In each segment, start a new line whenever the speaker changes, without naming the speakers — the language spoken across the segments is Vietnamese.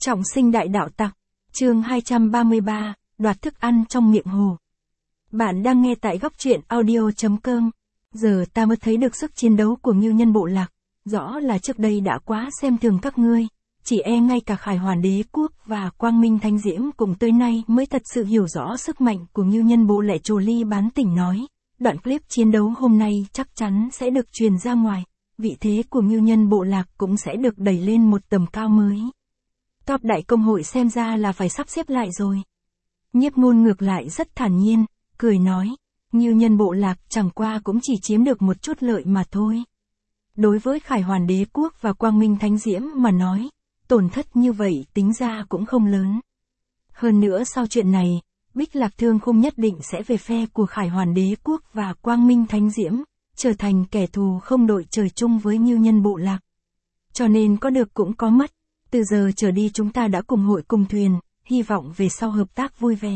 Trọng sinh đại đạo tặc, chương 233, đoạt thức ăn trong miệng hồ. Bạn đang nghe tại góc truyện audio.com. Giờ ta mới thấy được sức chiến đấu của Ngưu Nhân Bộ Lạc, rõ là trước đây đã quá xem thường các ngươi, chỉ e ngay cả Khải Hoàn Đế Quốc và Quang Minh Thánh Diễm cùng tới nay mới thật sự hiểu rõ sức mạnh của Ngưu Nhân Bộ Lệ. Trồ Ly Bán Tỉnh nói, đoạn clip chiến đấu hôm nay chắc chắn sẽ được truyền ra ngoài, vị thế của Ngưu Nhân Bộ Lạc cũng sẽ được đẩy lên một tầm cao mới. Top đại công hội xem ra là phải sắp xếp lại rồi. Nhiếp Ngôn ngược lại rất thản nhiên, cười nói, Ngưu Nhân Bộ Lạc chẳng qua cũng chỉ chiếm được một chút lợi mà thôi. Đối với Khải Hoàn Đế Quốc và Quang Minh Thánh Diễm mà nói, tổn thất như vậy tính ra cũng không lớn. Hơn nữa sau chuyện này, Bích Lạc Thương Khung nhất định sẽ về phe của Khải Hoàn Đế Quốc và Quang Minh Thánh Diễm, trở thành kẻ thù không đội trời chung với Ngưu Nhân Bộ Lạc. Cho nên có được cũng có mất. Từ giờ trở đi chúng ta đã cùng hội cùng thuyền, hy vọng về sau hợp tác vui vẻ.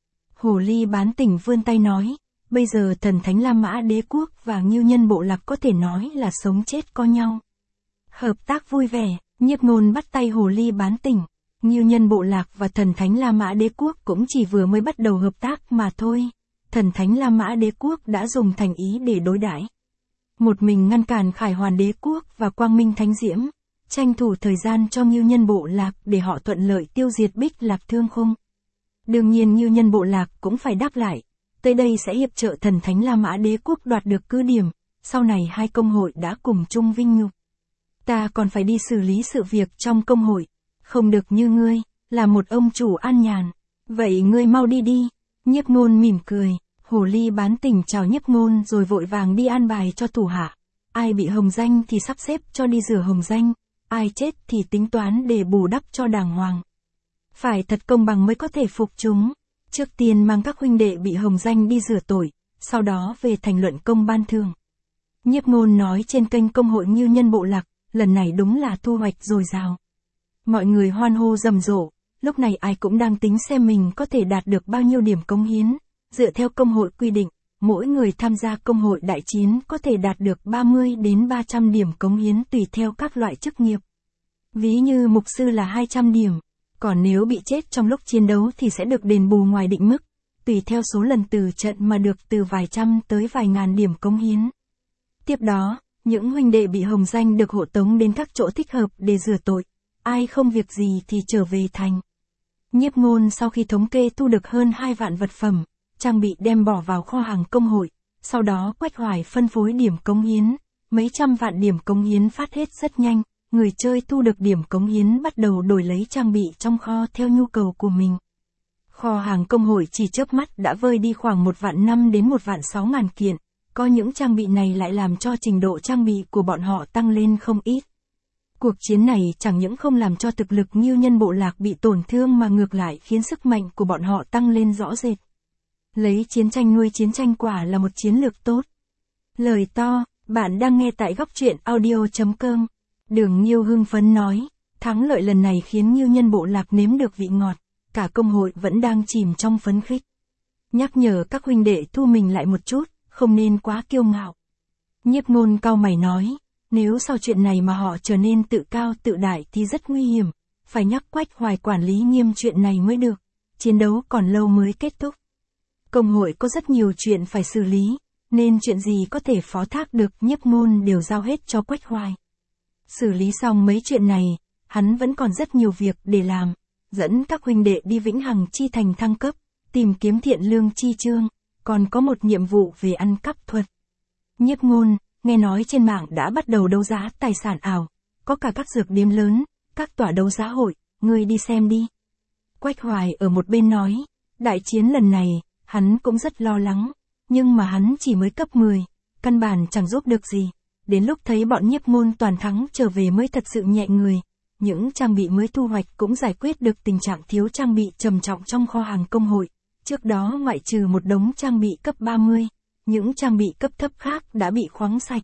Hồ Ly Bán Tỉnh vươn tay nói, bây giờ Thần Thánh La Mã Đế Quốc và Ngưu Nhân Bộ Lạc có thể nói là sống chết có nhau. Hợp tác vui vẻ, Nhiếp Ngôn bắt tay Hồ Ly Bán Tỉnh. Ngưu Nhân Bộ Lạc và Thần Thánh La Mã Đế Quốc cũng chỉ vừa mới bắt đầu hợp tác mà thôi. Thần Thánh La Mã Đế Quốc đã dùng thành ý để đối đãi. Một mình ngăn cản Khải Hoàn Đế Quốc và Quang Minh Thánh Diễm, tranh thủ thời gian cho Ngưu Nhân Bộ Lạc để họ thuận lợi tiêu diệt Bích Lạc Thương Khung. Đương nhiên Ngưu Nhân Bộ Lạc cũng phải đáp lại, tới đây sẽ hiệp trợ Thần Thánh La Mã Đế Quốc đoạt được cứ điểm, sau này hai công hội đã cùng chung vinh nhục. Ta còn phải đi xử lý sự việc trong công hội, không được như ngươi, là một ông chủ an nhàn. Vậy ngươi mau đi đi. Nhiếp Ngôn mỉm cười, Hồ Ly Bán Tỉnh chào Nhiếp Ngôn rồi vội vàng đi an bài cho thủ hạ. Ai bị hồng danh thì sắp xếp cho đi rửa hồng danh, ai chết thì tính toán để bù đắp cho đàng hoàng. Phải thật công bằng mới có thể phục chúng. Trước tiên mang các huynh đệ bị hồng danh đi rửa tội, sau đó về thành luận công ban thưởng. Nhiếp Ngôn nói trên kênh công hội Ngưu Nhân Bộ Lạc, lần này đúng là thu hoạch dồi dào. Mọi người hoan hô rầm rộ, lúc này ai cũng đang tính xem mình có thể đạt được bao nhiêu điểm cống hiến. Dựa theo công hội quy định, mỗi người tham gia công hội đại chiến có thể đạt được 30 đến 300 điểm cống hiến tùy theo các loại chức nghiệp. Ví như mục sư là 200 điểm, còn nếu bị chết trong lúc chiến đấu thì sẽ được đền bù ngoài định mức, tùy theo số lần từ trận mà được từ vài trăm tới vài ngàn điểm cống hiến. Tiếp đó, những huynh đệ bị hồng danh được hộ tống đến các chỗ thích hợp để rửa tội, ai không việc gì thì trở về thành. Nhiếp Ngôn sau khi thống kê thu được hơn 2 vạn vật phẩm, trang bị đem bỏ vào kho hàng công hội, sau đó Quách Hoài phân phối điểm cống hiến, mấy trăm vạn điểm cống hiến phát hết rất nhanh, người chơi thu được điểm cống hiến bắt đầu đổi lấy trang bị trong kho theo nhu cầu của mình. Kho hàng công hội chỉ chớp mắt đã vơi đi khoảng 1.500.000 đến 1.600.000 kiện, có những trang bị này lại làm cho trình độ trang bị của bọn họ tăng lên không ít. Cuộc chiến này chẳng những không làm cho thực lực Ngưu Nhân Bộ Lạc bị tổn thương mà ngược lại khiến sức mạnh của bọn họ tăng lên rõ rệt. Lấy chiến tranh nuôi chiến tranh quả là một chiến lược tốt. Lời to, bạn đang nghe tại góc truyện audio.com. Đường Nghiêu hưng phấn nói, thắng lợi lần này khiến Ngưu Nhân Bộ Lạc nếm được vị ngọt, cả công hội vẫn đang chìm trong phấn khích. Nhắc nhở các huynh đệ thu mình lại một chút, không nên quá kiêu ngạo. Nhiếp Ngôn cau mày nói, nếu sau chuyện này mà họ trở nên tự cao tự đại thì rất nguy hiểm, phải nhắc Quách Hoài quản lý nghiêm chuyện này mới được, chiến đấu còn lâu mới kết thúc. Công hội có rất nhiều chuyện phải xử lý, nên chuyện gì có thể phó thác được Nhiếp Ngôn đều giao hết cho Quách Hoài. Xử lý xong mấy chuyện này, hắn vẫn còn rất nhiều việc để làm, dẫn các huynh đệ đi Vĩnh Hằng Chi Thành thăng cấp, tìm kiếm Thiện Lương Chi Chương, còn có một nhiệm vụ về ăn cắp thuật. Nhiếp Ngôn, nghe nói trên mạng đã bắt đầu đấu giá tài sản ảo, có cả các dược điếm lớn, các tòa đấu giá hội, ngươi đi xem đi. Quách Hoài ở một bên nói, đại chiến lần này, hắn cũng rất lo lắng, nhưng mà hắn chỉ mới cấp 10, căn bản chẳng giúp được gì. Đến lúc thấy bọn Nhiếp Ngôn toàn thắng trở về mới thật sự nhẹ người, những trang bị mới thu hoạch cũng giải quyết được tình trạng thiếu trang bị trầm trọng trong kho hàng công hội. Trước đó ngoại trừ một đống trang bị cấp 30, những trang bị cấp thấp khác đã bị khoáng sạch.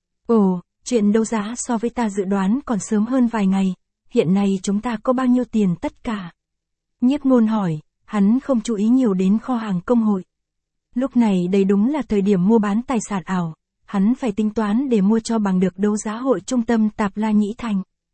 Ồ, chuyện đấu giá so với ta dự đoán còn sớm hơn vài ngày, hiện nay chúng ta có bao nhiêu tiền tất cả? Nhiếp Ngôn hỏi, hắn không chú ý nhiều đến kho hàng công hội. Lúc này đây đúng là thời điểm mua bán tài sản ảo, hắn phải tính toán để mua cho bằng được đấu giá hội trung tâm Tạp La Nhĩ Thành.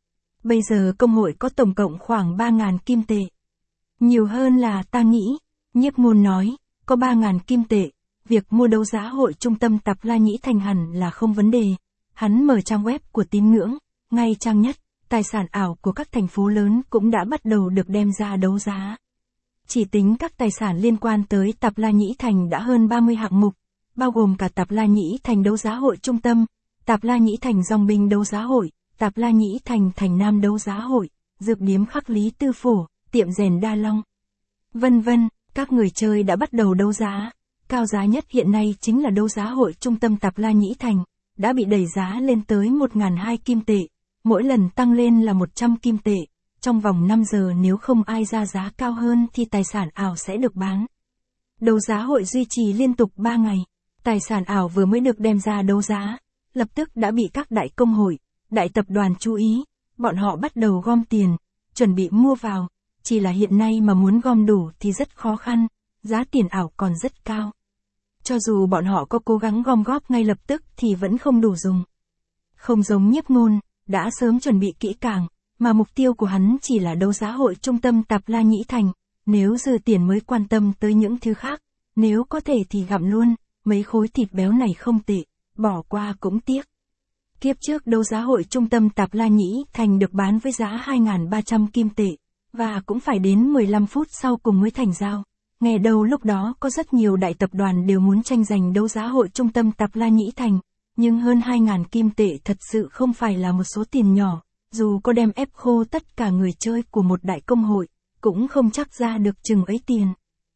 Bây giờ công hội có tổng cộng khoảng 3.000 kim tệ. Nhiều hơn là ta nghĩ, Nhiếp Ngôn nói, có 3.000 kim tệ, việc mua đấu giá hội trung tâm Tạp La Nhĩ Thành hẳn là không vấn đề. Hắn mở trang web của tín ngưỡng, ngay trang nhất, tài sản ảo của các thành phố lớn cũng đã bắt đầu được đem ra đấu giá. Chỉ tính các tài sản liên quan tới Tạp La Nhĩ Thành đã hơn 30 hạng mục, bao gồm cả Tạp La Nhĩ Thành đấu giá hội trung tâm, Tạp La Nhĩ Thành Dòng Binh đấu giá hội, Tạp La Nhĩ Thành Thành Nam đấu giá hội, dược điếm Khắc Lý Tư Phổ, tiệm rèn Đa Long, vân vân. Các người chơi đã bắt đầu đấu giá. Cao giá nhất hiện nay chính là đấu giá hội trung tâm Tạp La Nhĩ Thành, đã bị đẩy giá lên tới 1.200 kim tệ, mỗi lần tăng lên là 100 kim tệ. Trong vòng 5 giờ nếu không ai ra giá cao hơn thì tài sản ảo sẽ được bán. Đấu giá hội duy trì liên tục 3 ngày. Tài sản ảo vừa mới được đem ra đấu giá, lập tức đã bị các đại công hội, đại tập đoàn chú ý, bọn họ bắt đầu gom tiền, chuẩn bị mua vào. Chỉ là hiện nay mà muốn gom đủ thì rất khó khăn, giá tiền ảo còn rất cao. Cho dù bọn họ có cố gắng gom góp ngay lập tức thì vẫn không đủ dùng. Không giống Nhiếp Ngôn, đã sớm chuẩn bị kỹ càng, mà mục tiêu của hắn chỉ là đấu giá hội trung tâm Tạp La Nhĩ Thành, nếu dư tiền mới quan tâm tới những thứ khác, nếu có thể thì gặm luôn, mấy khối thịt béo này không tệ, bỏ qua cũng tiếc. Kiếp trước đấu giá hội trung tâm Tạp La Nhĩ Thành được bán với giá 2.300 kim tệ. Và cũng phải đến 15 phút sau cùng mới thành giao. Nghe đầu lúc đó có rất nhiều đại tập đoàn đều muốn tranh giành đấu giá hội trung tâm Tạp La Nhĩ Thành, nhưng hơn 2.000 kim tệ thật sự không phải là một số tiền nhỏ, dù có đem ép khô tất cả người chơi của một đại công hội, cũng không chắc ra được chừng ấy tiền.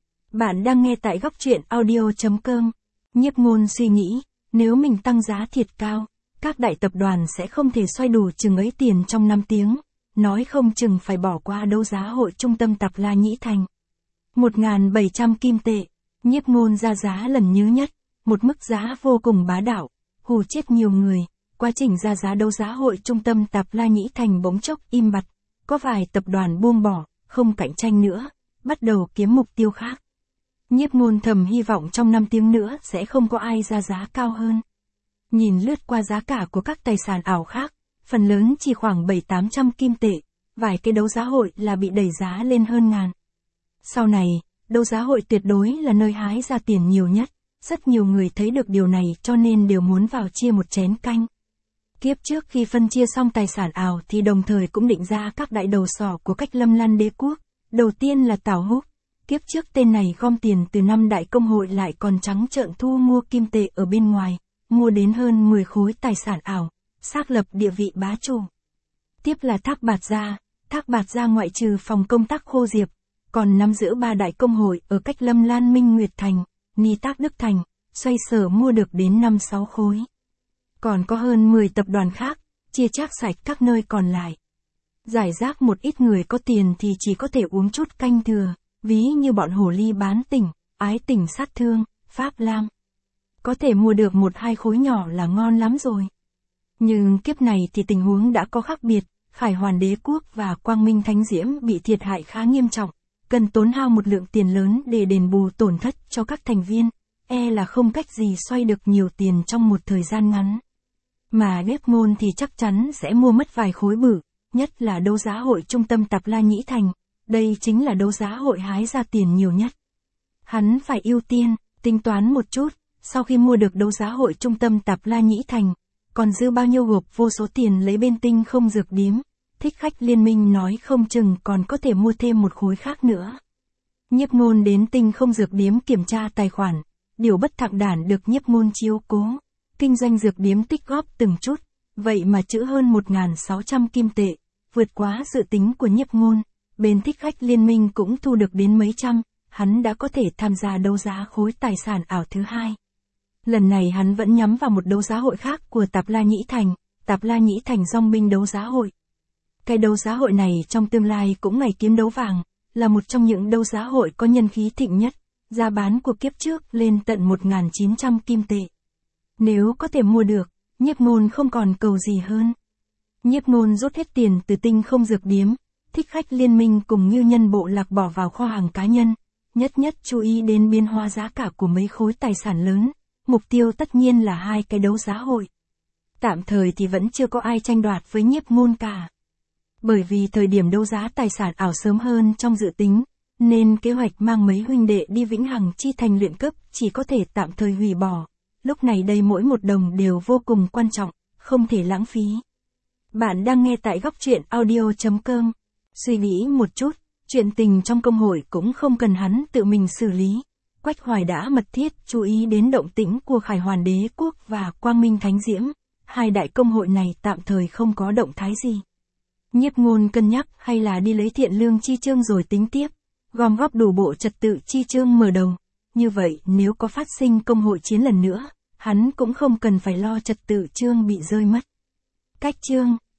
Bạn đang nghe tại góc truyện audio.com. Nhiếp Ngôn suy nghĩ, nếu mình tăng giá thiệt cao, các đại tập đoàn sẽ không thể xoay đủ chừng ấy tiền trong 5 tiếng. Nói không chừng phải bỏ qua đấu giá hội trung tâm Tạp La Nhĩ Thành. 1.700 kim tệ, Nhiếp Ngôn ra giá lần nhứ nhất, một mức giá vô cùng bá đạo, hù chết nhiều người. Quá trình ra giá đấu giá hội trung tâm Tạp La Nhĩ Thành bỗng chốc im bặt, có vài tập đoàn buông bỏ, không cạnh tranh nữa, bắt đầu kiếm mục tiêu khác. Nhiếp Ngôn thầm hy vọng trong 5 tiếng nữa sẽ không có ai ra giá cao hơn. Nhìn lướt qua giá cả của các tài sản ảo khác, phần lớn chỉ khoảng 700-800 kim tệ, vài cái đấu giá hội là bị đẩy giá lên hơn ngàn. Sau này, đấu giá hội tuyệt đối là nơi hái ra tiền nhiều nhất, rất nhiều người thấy được điều này cho nên đều muốn vào chia một chén canh. Kiếp trước khi phân chia xong tài sản ảo thì đồng thời cũng định ra các đại đầu sỏ của Cách Lâm Lan Đế Quốc, đầu tiên là Tào Húc. Kiếp trước tên này gom tiền từ 5 đại công hội lại còn trắng trợn thu mua kim tệ ở bên ngoài, mua đến hơn 10 khối tài sản ảo, xác lập địa vị bá chủ. Tiếp là Thác Bạt Gia ngoại trừ phòng công tác Khô Diệp, còn nắm giữ 3 đại công hội ở Cách Lâm Lan Minh Nguyệt Thành, Ni Tác Đức Thành, xoay sở mua được đến 5-6 khối. Còn có hơn 10 tập đoàn khác, chia chác sạch các nơi còn lại. Giải rác một ít người có tiền thì chỉ có thể uống chút canh thừa, ví như bọn hồ ly bán tỉnh, ái tỉnh sát thương, Pháp Lam. Có thể mua được 1-2 khối nhỏ là ngon lắm rồi. Nhưng kiếp này thì tình huống đã có khác biệt, Khải Hoàn Đế Quốc và Quang Minh Thánh Diễm bị thiệt hại khá nghiêm trọng, cần tốn hao một lượng tiền lớn để đền bù tổn thất cho các thành viên, là không cách gì xoay được nhiều tiền trong một thời gian ngắn. Mà Nhiếp Ngôn thì chắc chắn sẽ mua mất vài khối bự, nhất là đấu giá hội trung tâm Tạp La Nhĩ Thành, đây chính là đấu giá hội hái ra tiền nhiều nhất. Hắn phải ưu tiên, tính toán một chút, sau khi mua được đấu giá hội trung tâm Tạp La Nhĩ Thành, còn dư bao nhiêu gộp vô số tiền lấy bên Tinh Không Dược Điếm, Thích Khách Liên Minh nói không chừng còn có thể mua thêm một khối khác nữa. Nhiếp Ngôn đến Tinh Không Dược Điếm kiểm tra tài khoản, điều bất thạc đản được Nhiếp Ngôn chiếu cố, kinh doanh dược điếm tích góp từng chút, vậy mà trữ hơn 1.600 kim tệ, vượt quá dự tính của Nhiếp Ngôn, bên Thích Khách Liên Minh cũng thu được đến mấy trăm, hắn đã có thể tham gia đấu giá khối tài sản ảo thứ hai. Lần này hắn vẫn nhắm vào một đấu giá hội khác của Tạp La Nhĩ Thành, Tạp La Nhĩ Thành Dòng Binh đấu giá hội. Cái đấu giá hội này trong tương lai cũng ngày kiếm đấu vàng, là một trong những đấu giá hội có nhân khí thịnh nhất, giá bán của kiếp trước lên tận 1.900 kim tệ. Nếu có thể mua được, Nhiếp Ngôn không còn cầu gì hơn. Nhiếp Ngôn rút hết tiền từ Tinh Không Dược Điếm, Thích Khách Liên Minh cùng Ngưu Nhân Bộ Lạc bỏ vào kho hàng cá nhân, nhất chú ý đến biến hóa giá cả của mấy khối tài sản lớn, mục tiêu tất nhiên là hai cái đấu giá hội. Tạm thời thì vẫn chưa có ai tranh đoạt với Nhiếp Ngôn cả. Bởi vì thời điểm đấu giá tài sản ảo sớm hơn trong dự tính, nên kế hoạch mang mấy huynh đệ đi Vĩnh Hằng Chi Thành luyện cấp chỉ có thể tạm thời hủy bỏ. Lúc này đây mỗi một đồng đều vô cùng quan trọng, không thể lãng phí. Bạn đang nghe tại góc truyện audio.com. Suy nghĩ một chút, chuyện tình trong công hội cũng không cần hắn tự mình xử lý. Quách Hoài đã mật thiết chú ý đến động tĩnh của Khải Hoàn Đế Quốc và Quang Minh Thánh Diễm. Hai đại công hội này tạm thời không có động thái gì. Nhiếp Ngôn cân nhắc hay là đi lấy Thiện Lương chi chương rồi tính tiếp, gom góp đủ bộ trật tự chi chương mở đầu. Như vậy nếu có phát sinh công hội chiến lần nữa, hắn cũng không cần phải lo trật tự chương bị rơi mất. Cách chương